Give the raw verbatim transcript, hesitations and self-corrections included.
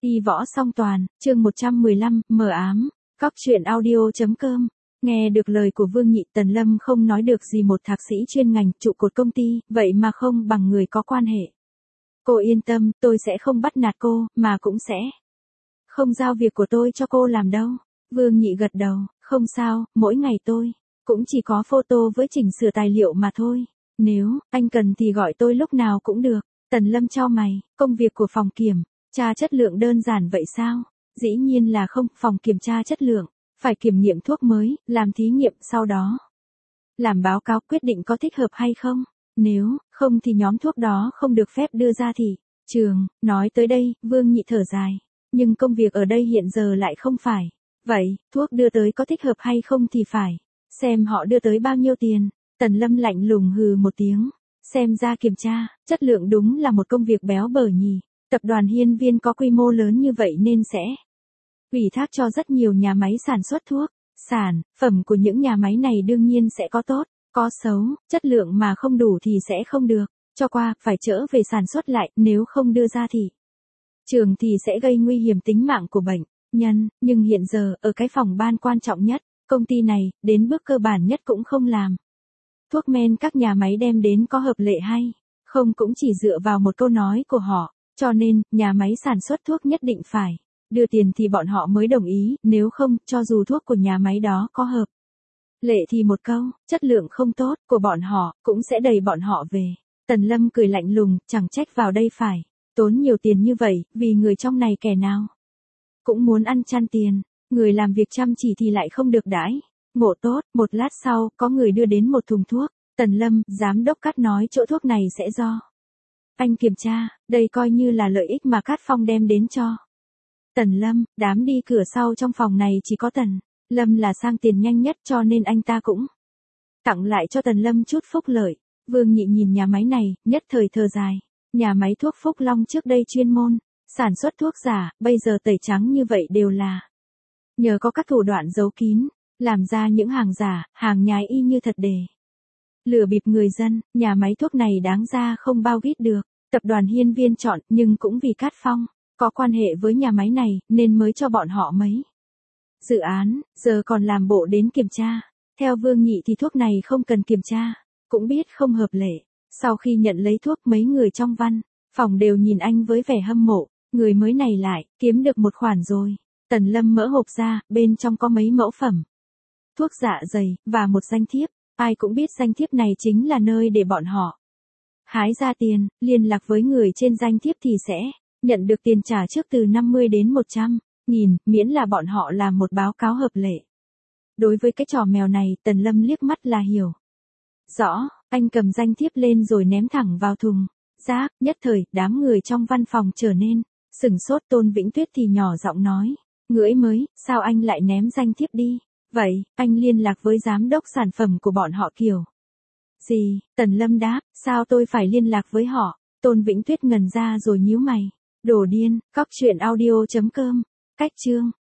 Y võ song toàn, chương một trăm mười lăm, mờ ám, cóc truyện audio.com. Nghe được lời của Vương Nhị, Tần Lâm không nói được gì, một thạc sĩ chuyên ngành, trụ cột công ty, vậy mà không bằng người có quan hệ. Cô yên tâm, tôi sẽ không bắt nạt cô, mà cũng sẽ không giao việc của tôi cho cô làm đâu. Vương Nhị gật đầu, không sao, mỗi ngày tôi cũng chỉ có photo với chỉnh sửa tài liệu mà thôi. Nếu anh cần thì gọi tôi lúc nào cũng được. Tần Lâm chau mày, công việc của phòng kiểm tra chất lượng đơn giản vậy sao? Dĩ nhiên là không, phòng kiểm tra chất lượng phải kiểm nghiệm thuốc mới, làm thí nghiệm, sau đó làm báo cáo quyết định có thích hợp hay không. Nếu không thì nhóm thuốc đó không được phép đưa ra thị trường. Nói tới đây, Vương Nhị thở dài, nhưng công việc ở đây hiện giờ lại không phải vậy, thuốc đưa tới có thích hợp hay không thì phải xem họ đưa tới bao nhiêu tiền. Tần Lâm lạnh lùng hừ một tiếng, xem ra kiểm tra chất lượng đúng là một công việc béo bở nhỉ. Tập đoàn Hiên Viên có quy mô lớn như vậy nên sẽ ủy thác cho rất nhiều nhà máy sản xuất thuốc. Sản phẩm của những nhà máy này đương nhiên sẽ có tốt, có xấu, chất lượng mà không đủ thì sẽ không được cho qua, phải trở về sản xuất lại, nếu không đưa ra thị trường thì sẽ gây nguy hiểm tính mạng của bệnh nhân. Nhưng hiện giờ, ở cái phòng ban quan trọng nhất, công ty này, đến bước cơ bản nhất cũng không làm. Thuốc men các nhà máy đem đến có hợp lệ hay không cũng chỉ dựa vào một câu nói của họ, cho nên, nhà máy sản xuất thuốc nhất định phải đưa tiền thì bọn họ mới đồng ý, nếu không, cho dù thuốc của nhà máy đó có hợp lệ thì một câu, chất lượng không tốt, của bọn họ, cũng sẽ đẩy bọn họ về. Tần Lâm cười lạnh lùng, chẳng trách vào đây phải tốn nhiều tiền như vậy, vì người trong này kẻ nào cũng muốn ăn chăn tiền, người làm việc chăm chỉ thì lại không được đãi ngộ tốt. Một lát sau, có người đưa đến một thùng thuốc. Tần Lâm, giám đốc Cát nói chỗ thuốc này sẽ do anh kiểm tra, đây coi như là lợi ích mà Cát Phong đem đến cho Tần Lâm. Đám đi cửa sau trong phòng này chỉ có Tần Lâm là sang tiền nhanh nhất, cho nên anh ta cũng tặng lại cho Tần Lâm chút phúc lợi. Vương Nhị nhìn nhà máy này, nhất thời thở dài. Nhà máy thuốc Phúc Long trước đây chuyên môn sản xuất thuốc giả, bây giờ tẩy trắng như vậy đều là nhờ có các thủ đoạn giấu kín, làm ra những hàng giả, hàng nhái y như thật để lừa bịp người dân. Nhà máy thuốc này đáng ra không bao vít được tập đoàn Hiên Viên chọn, nhưng cũng vì Cát Phong có quan hệ với nhà máy này, nên mới cho bọn họ mấy dự án, giờ còn làm bộ đến kiểm tra. Theo Vương Nhị thì thuốc này không cần kiểm tra, cũng biết không hợp lệ. Sau khi nhận lấy thuốc, mấy người trong văn phòng đều nhìn anh với vẻ hâm mộ, người mới này lại kiếm được một khoản rồi. Tần Lâm mở hộp ra, bên trong có mấy mẫu phẩm thuốc dạ dày, và một danh thiếp. Ai cũng biết danh thiếp này chính là nơi để bọn họ hái ra tiền, liên lạc với người trên danh thiếp thì sẽ nhận được tiền trả trước từ năm mươi đến một trăm nghìn, miễn là bọn họ làm một báo cáo hợp lệ. Đối với cái trò mèo này, Tần Lâm liếc mắt là hiểu rõ, anh cầm danh thiếp lên rồi ném thẳng vào thùng rác. Nhất thời, đám người trong văn phòng trở nên sửng sốt. Tôn Vĩnh Tuyết thì nhỏ giọng nói, ngưỡi mới, sao anh lại ném danh thiếp đi? Vậy, anh liên lạc với giám đốc sản phẩm của bọn họ kiểu gì? Tần Lâm đáp, sao tôi phải liên lạc với họ? Tôn Vĩnh Tuyết ngần ra rồi nhíu mày, đồ điên. Cóc truyện audio.com, cách chương